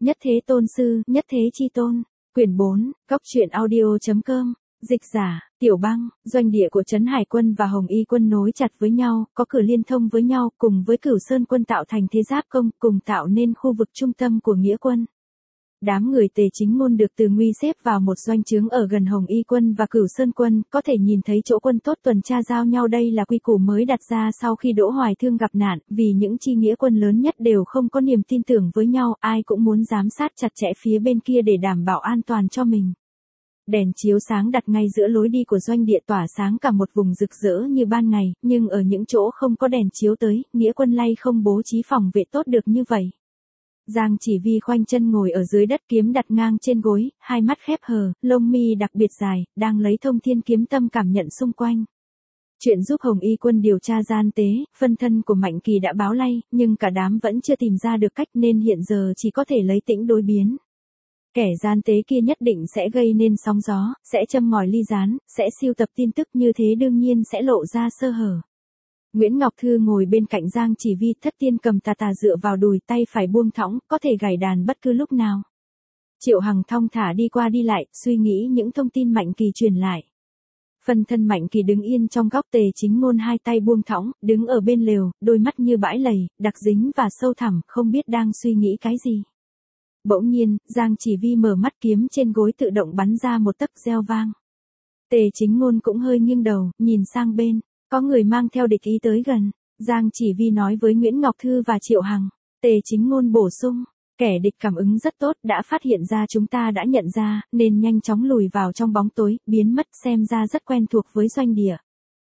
Nhất thế tôn sư, nhất thế chi tôn. Quyển 4, Góc truyện audio.com. Dịch giả, Tiểu Băng, doanh địa của Trấn Hải quân và Hồng Y quân nối chặt với nhau, có cửa liên thông với nhau, cùng với Cửu Sơn quân tạo thành thế giáp công, cùng tạo nên khu vực trung tâm của nghĩa quân. Đám người Tề Chính Ngôn được Từ Nguy xếp vào một doanh trướng ở gần Hồng Y quân và Cửu Sơn quân, có thể nhìn thấy chỗ quân tốt tuần tra giao nhau. Đây là quy củ mới đặt ra sau khi Đỗ Hoài Thương gặp nạn, vì những chi nghĩa quân lớn nhất đều không có niềm tin tưởng với nhau, ai cũng muốn giám sát chặt chẽ phía bên kia để đảm bảo an toàn cho mình. Đèn chiếu sáng đặt ngay giữa lối đi của doanh địa tỏa sáng cả một vùng rực rỡ như ban ngày, nhưng ở những chỗ không có đèn chiếu tới, nghĩa quân lay không bố trí phòng vệ tốt được như vậy. Giang Chỉ Vi khoanh chân ngồi ở dưới đất, kiếm đặt ngang trên gối, hai mắt khép hờ, lông mi đặc biệt dài, đang lấy thông thiên kiếm tâm cảm nhận xung quanh. Chuyện giúp Hồng Y quân điều tra gian tế, phân thân của Mạnh Kỳ đã báo lay, nhưng cả đám vẫn chưa tìm ra được cách nên hiện giờ chỉ có thể lấy tĩnh đối biến. Kẻ gian tế kia nhất định sẽ gây nên sóng gió, sẽ châm ngòi ly gián, sẽ sưu tập tin tức, như thế đương nhiên sẽ lộ ra sơ hở. Nguyễn Ngọc Thư ngồi bên cạnh Giang Chỉ Vi, thất tiên cầm tà dựa vào đùi, tay phải buông thõng, có thể gảy đàn bất cứ lúc nào. Triệu Hằng thong thả đi qua đi lại, suy nghĩ những thông tin Mạnh Kỳ truyền lại. Phân thân Mạnh Kỳ đứng yên trong góc, Tề Chính Ngôn hai tay buông thõng, đứng ở bên lều, đôi mắt như bãi lầy, đặc dính và sâu thẳm, không biết đang suy nghĩ cái gì. Bỗng nhiên, Giang Chỉ Vi mở mắt, kiếm trên gối tự động bắn ra một tấc reo vang. Tề Chính Ngôn cũng hơi nghiêng đầu, nhìn sang bên, có người mang theo địch ý tới gần. Giang Chỉ Vi nói với Nguyễn Ngọc Thư và Triệu Hằng. Tề Chính Ngôn bổ sung, kẻ địch cảm ứng rất tốt, đã phát hiện ra chúng ta đã nhận ra, nên nhanh chóng lùi vào trong bóng tối, biến mất, xem ra rất quen thuộc với doanh địa.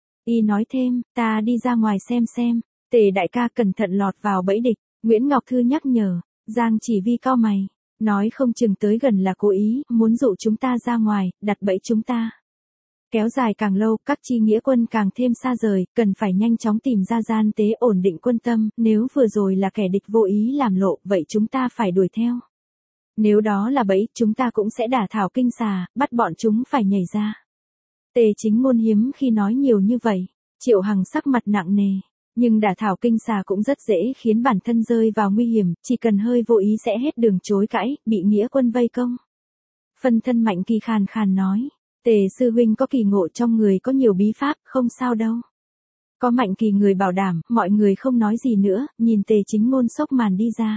Y nói thêm, ta đi ra ngoài xem. Tề đại ca cẩn thận lọt vào bẫy địch. Nguyễn Ngọc Thư nhắc nhở. Giang Chỉ Vi cau mày, nói không chừng tới gần là cố ý, muốn dụ chúng ta ra ngoài, đặt bẫy chúng ta. Kéo dài càng lâu, các chi nghĩa quân càng thêm xa rời, cần phải nhanh chóng tìm ra gian tế, ổn định quân tâm, nếu vừa rồi là kẻ địch vô ý làm lộ, vậy chúng ta phải đuổi theo. Nếu đó là bẫy, chúng ta cũng sẽ đả thảo kinh xà, bắt bọn chúng phải nhảy ra. Tề Chính Ngôn hiếm khi nói nhiều như vậy. Triệu Hằng sắc mặt nặng nề. Nhưng đả thảo kinh xà cũng rất dễ khiến bản thân rơi vào nguy hiểm, chỉ cần hơi vô ý sẽ hết đường chối cãi, bị nghĩa quân vây công. Phân thân Mạnh Kỳ khàn khàn nói, Tề sư huynh có kỳ ngộ trong người, có nhiều bí pháp, không sao đâu. Có Mạnh Kỳ người bảo đảm, mọi người không nói gì nữa, nhìn Tề Chính Ngôn xốc màn đi ra.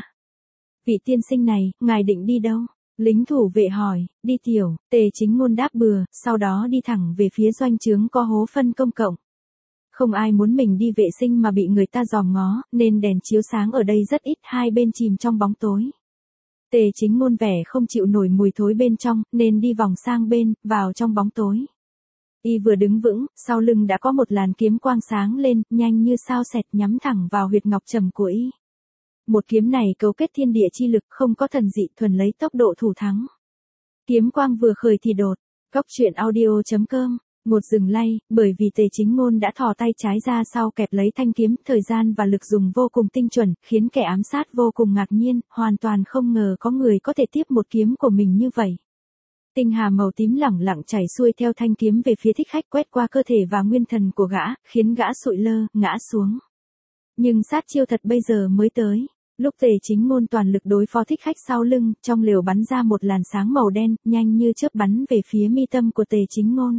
Vị tiên sinh này, ngài định đi đâu? Lính thủ vệ hỏi. Đi tiểu. Tề Chính Ngôn đáp bừa, sau đó đi thẳng về phía doanh trướng có hố phân công cộng. Không ai muốn mình đi vệ sinh mà bị người ta dòm ngó, nên đèn chiếu sáng ở đây rất ít, hai bên chìm trong bóng tối. Tề Chính Ngôn vẻ không chịu nổi mùi thối bên trong, nên đi vòng sang bên, vào trong bóng tối. Y vừa đứng vững, sau lưng đã có một làn kiếm quang sáng lên, nhanh như sao xẹt, nhắm thẳng vào huyệt ngọc trầm của Y. Một kiếm này cấu kết thiên địa chi lực, không có thần dị, thuần lấy tốc độ thủ thắng. Kiếm quang vừa khởi thì đột. Góc truyện audio.com. Một dừng lay, bởi vì Tề Chính Ngôn đã thò tay trái ra sau kẹp lấy thanh kiếm, thời gian và lực dùng vô cùng tinh chuẩn, khiến kẻ ám sát vô cùng ngạc nhiên, hoàn toàn không ngờ có người có thể tiếp một kiếm của mình như vậy. Tinh hà màu tím lẳng lặng chảy xuôi theo thanh kiếm về phía thích khách, quét qua cơ thể và nguyên thần của gã, khiến gã sụi lơ, ngã xuống. Nhưng sát chiêu thật bây giờ mới tới. Lúc Tề Chính Ngôn toàn lực đối phó thích khách sau lưng, trong lều bắn ra một làn sáng màu đen, nhanh như chớp bắn về phía mi tâm của Tề Chính Ngôn.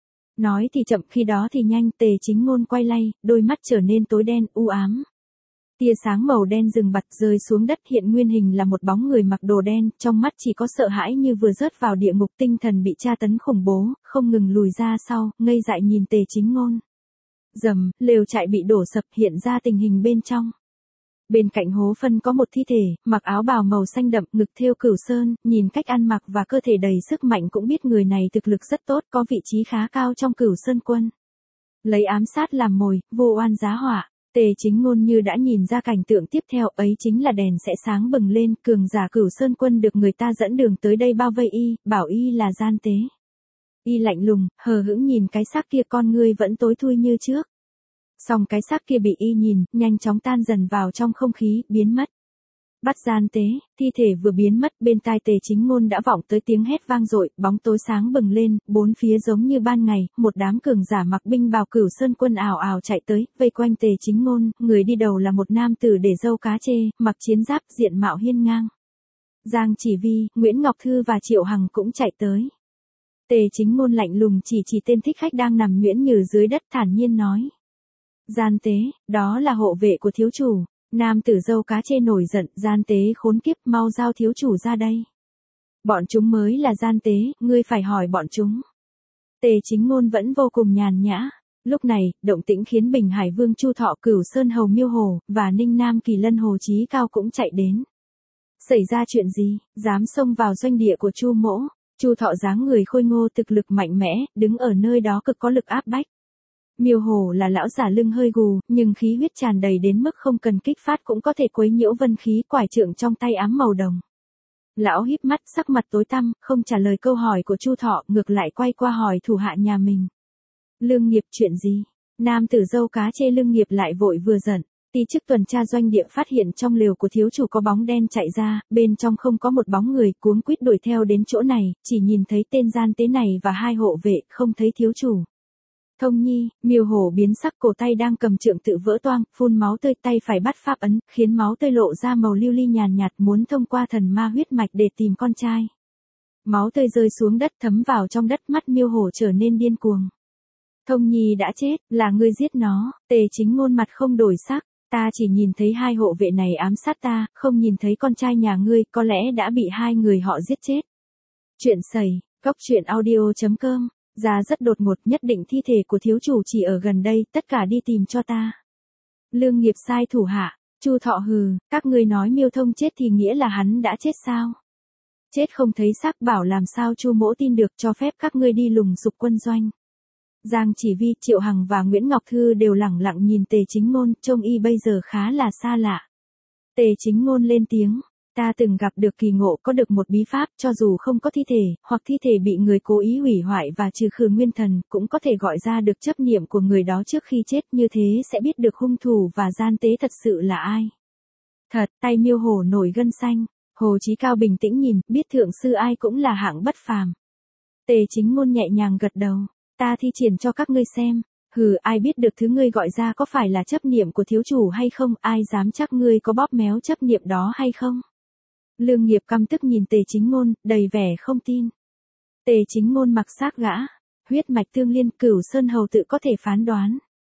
Nói thì chậm, khi đó thì nhanh, Tề Chính Ngôn quay lay, đôi mắt trở nên tối đen, u ám. Tia sáng màu đen dừng bặt, rơi xuống đất, hiện nguyên hình là một bóng người mặc đồ đen, trong mắt chỉ có sợ hãi như vừa rớt vào địa ngục, tinh thần bị tra tấn khủng bố, không ngừng lùi ra sau, ngây dại nhìn Tề Chính Ngôn. Rầm, lều trại bị đổ sập, hiện ra tình hình bên trong. Bên cạnh hố phân có một thi thể, mặc áo bào màu xanh đậm, ngực thêu Cửu Sơn, nhìn cách ăn mặc và cơ thể đầy sức mạnh cũng biết người này thực lực rất tốt, có vị trí khá cao trong Cửu Sơn quân. Lấy ám sát làm mồi, vô oan giá họa. Tề Chính Ngôn như đã nhìn ra cảnh tượng tiếp theo, ấy chính là đèn sẽ sáng bừng lên, cường giả Cửu Sơn quân được người ta dẫn đường tới đây bao vây Y, bảo Y là gian tế. Y lạnh lùng, hờ hững nhìn cái xác kia, con ngươi vẫn tối thui như trước. Song cái xác kia bị Y nhìn, nhanh chóng tan dần vào trong không khí, biến mất. Bắt gian tế, thi thể vừa biến mất, bên tai Tề Chính Ngôn đã vọng tới tiếng hét vang dội, bóng tối sáng bừng lên, bốn phía giống như ban ngày, một đám cường giả mặc binh bào Cửu Sơn quân ào ào chạy tới, vây quanh Tề Chính Ngôn, người đi đầu là một nam tử để râu cá chê, mặc chiến giáp, diện mạo hiên ngang. Giang Chỉ Vi, Nguyễn Ngọc Thư và Triệu Hằng cũng chạy tới. Tề Chính Ngôn lạnh lùng chỉ tên thích khách đang nằm nhuyễn nhừ dưới đất thản nhiên nói. Gian tế, đó là hộ vệ của thiếu chủ. Nam tử dâu cá chê nổi giận, gian tế khốn kiếp, mau giao thiếu chủ ra đây. Bọn chúng mới là gian tế, ngươi phải hỏi bọn chúng. Tề Chính Ngôn vẫn vô cùng nhàn nhã. Lúc này, động tĩnh khiến Bình Hải Vương Chu Thọ, Cửu Sơn Hầu Miêu Hồ, và Ninh Nam Kỳ Lân Hồ Chí Cao cũng chạy đến. Xảy ra chuyện gì, dám xông vào doanh địa của Chu Mỗ? Chu Thọ dáng người khôi ngô thực lực mạnh mẽ, đứng ở nơi đó cực có lực áp bách. Miêu Hồ là lão giả lưng hơi gù, nhưng khí huyết tràn đầy đến mức không cần kích phát cũng có thể quấy nhiễu vân khí, quải trượng trong tay ám màu đồng. Lão híp mắt, sắc mặt tối tăm, không trả lời câu hỏi của Chu Thọ, ngược lại quay qua hỏi thủ hạ nhà mình. Lương Nghiệp, chuyện gì? Nam tử dâu cá chê Lương Nghiệp lại vội vừa giận. Ti chức tuần tra doanh địa phát hiện trong lều của thiếu chủ có bóng đen chạy ra, bên trong không có một bóng người, cuống quýt đuổi theo đến chỗ này, chỉ nhìn thấy tên gian tế này và hai hộ vệ, không thấy thiếu chủ. Thông Nhi, Miêu Hổ biến sắc, cổ tay đang cầm trượng tự vỡ toang, phun máu tươi, tay phải bắt pháp ấn, khiến máu tươi lộ ra màu lưu ly nhàn nhạt, muốn thông qua thần ma huyết mạch để tìm con trai. Máu tươi rơi xuống đất thấm vào trong đất, mắt Miêu Hổ trở nên điên cuồng. Thông Nhi đã chết, là ngươi giết nó. Tề Chính Ngôn mặt không đổi sắc, ta chỉ nhìn thấy hai hộ vệ này ám sát ta, không nhìn thấy con trai nhà ngươi, có lẽ đã bị hai người họ giết chết. Chuyện sẩy, góc truyện audio.com. Ra rất đột ngột, nhất định thi thể của thiếu chủ chỉ ở gần đây, tất cả đi tìm cho ta. Lương Nghiệp sai thủ hạ. Chu Thọ hừ, các ngươi nói Miêu Thông chết thì nghĩa là hắn đã chết sao? Chết không thấy xác, bảo làm sao Chu Mỗ tin được, cho phép các ngươi đi lùng sục quân doanh. Giang Chỉ Vi, Triệu Hằng và Nguyễn Ngọc Thư đều lẳng lặng nhìn Tề Chính Ngôn, trông y bây giờ khá là xa lạ. Tề Chính Ngôn lên tiếng. Ta từng gặp được kỳ ngộ, có được một bí pháp, cho dù không có thi thể, hoặc thi thể bị người cố ý hủy hoại và trừ khử nguyên thần, cũng có thể gọi ra được chấp niệm của người đó trước khi chết, như thế sẽ biết được hung thủ và gian tế thật sự là ai. Thật, tay Miêu Hổ nổi gân xanh. Hồ Chí Cao bình tĩnh nhìn, biết thượng sư ai cũng là hạng bất phàm. Tề Chính Ngôn nhẹ nhàng gật đầu. Ta thi triển cho các ngươi xem. Hừ, ai biết được thứ ngươi gọi ra có phải là chấp niệm của thiếu chủ hay không, ai dám chắc ngươi có bóp méo chấp niệm đó hay không. Lương Nghiệp căm tức nhìn Tề Chính Ngôn, đầy vẻ không tin. Tề Chính Ngôn mặc xác gã, huyết mạch tương liên, Cửu Sơn Hầu tự có thể phán đoán.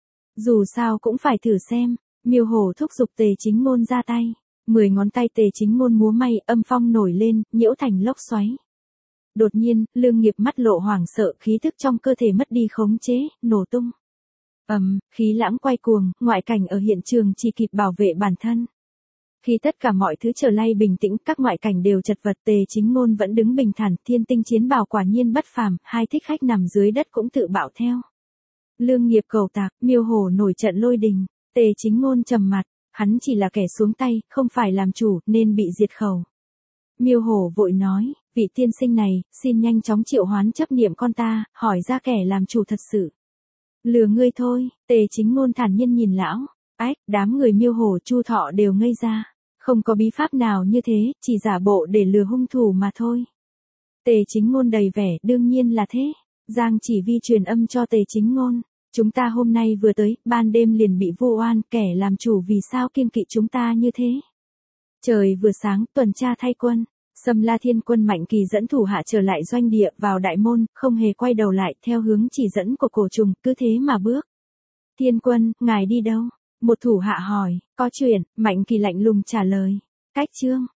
Dù sao cũng phải thử xem. Miêu Hổ thúc giục Tề Chính Ngôn ra tay. 10 ngón tay Tề Chính Ngôn múa may, âm phong nổi lên, nhiễu thành lốc xoáy. Đột nhiên, Lương Nghiệp mắt lộ hoảng sợ, khí thức trong cơ thể mất đi khống chế, nổ tung. Khí lãng quay cuồng, ngoại cảnh ở hiện trường chỉ kịp bảo vệ bản thân. Khi tất cả mọi thứ trở lại bình tĩnh, các ngoại cảnh đều chật vật, Tề Chính Ngôn vẫn đứng bình thản, thiên tinh chiến bào quả nhiên bất phàm, hai thích khách nằm dưới đất cũng tự bạo theo. Lương Nghiệp cầu tạc, Miêu Hổ nổi trận lôi đình, Tề Chính Ngôn trầm mặt, hắn chỉ là kẻ xuống tay, không phải làm chủ, nên bị diệt khẩu. Miêu Hổ vội nói, vị tiên sinh này, xin nhanh chóng triệu hoán chấp niệm con ta, hỏi ra kẻ làm chủ thật sự. Lừa ngươi thôi, Tề Chính Ngôn thản nhiên nhìn lão. Đám người Miêu Hổ, Chu Thọ đều ngây ra. Không có bí pháp nào như thế, chỉ giả bộ để lừa hung thủ mà thôi. Tề Chính Ngôn đầy vẻ, đương nhiên là thế. Giang Chỉ Vi truyền âm cho Tề Chính Ngôn. Chúng ta hôm nay vừa tới, ban đêm liền bị vu oan, kẻ làm chủ vì sao kiêng kỵ chúng ta như thế. Trời vừa sáng, tuần tra thay quân. Sâm La Thiên Quân Mạnh Kỳ dẫn thủ hạ trở lại doanh địa, vào đại môn, không hề quay đầu lại, theo hướng chỉ dẫn của cổ trùng, cứ thế mà bước. Thiên Quân, ngài đi đâu? Một thủ hạ hỏi, có chuyện, Mạnh Kỳ lạnh lùng trả lời. Cách chương.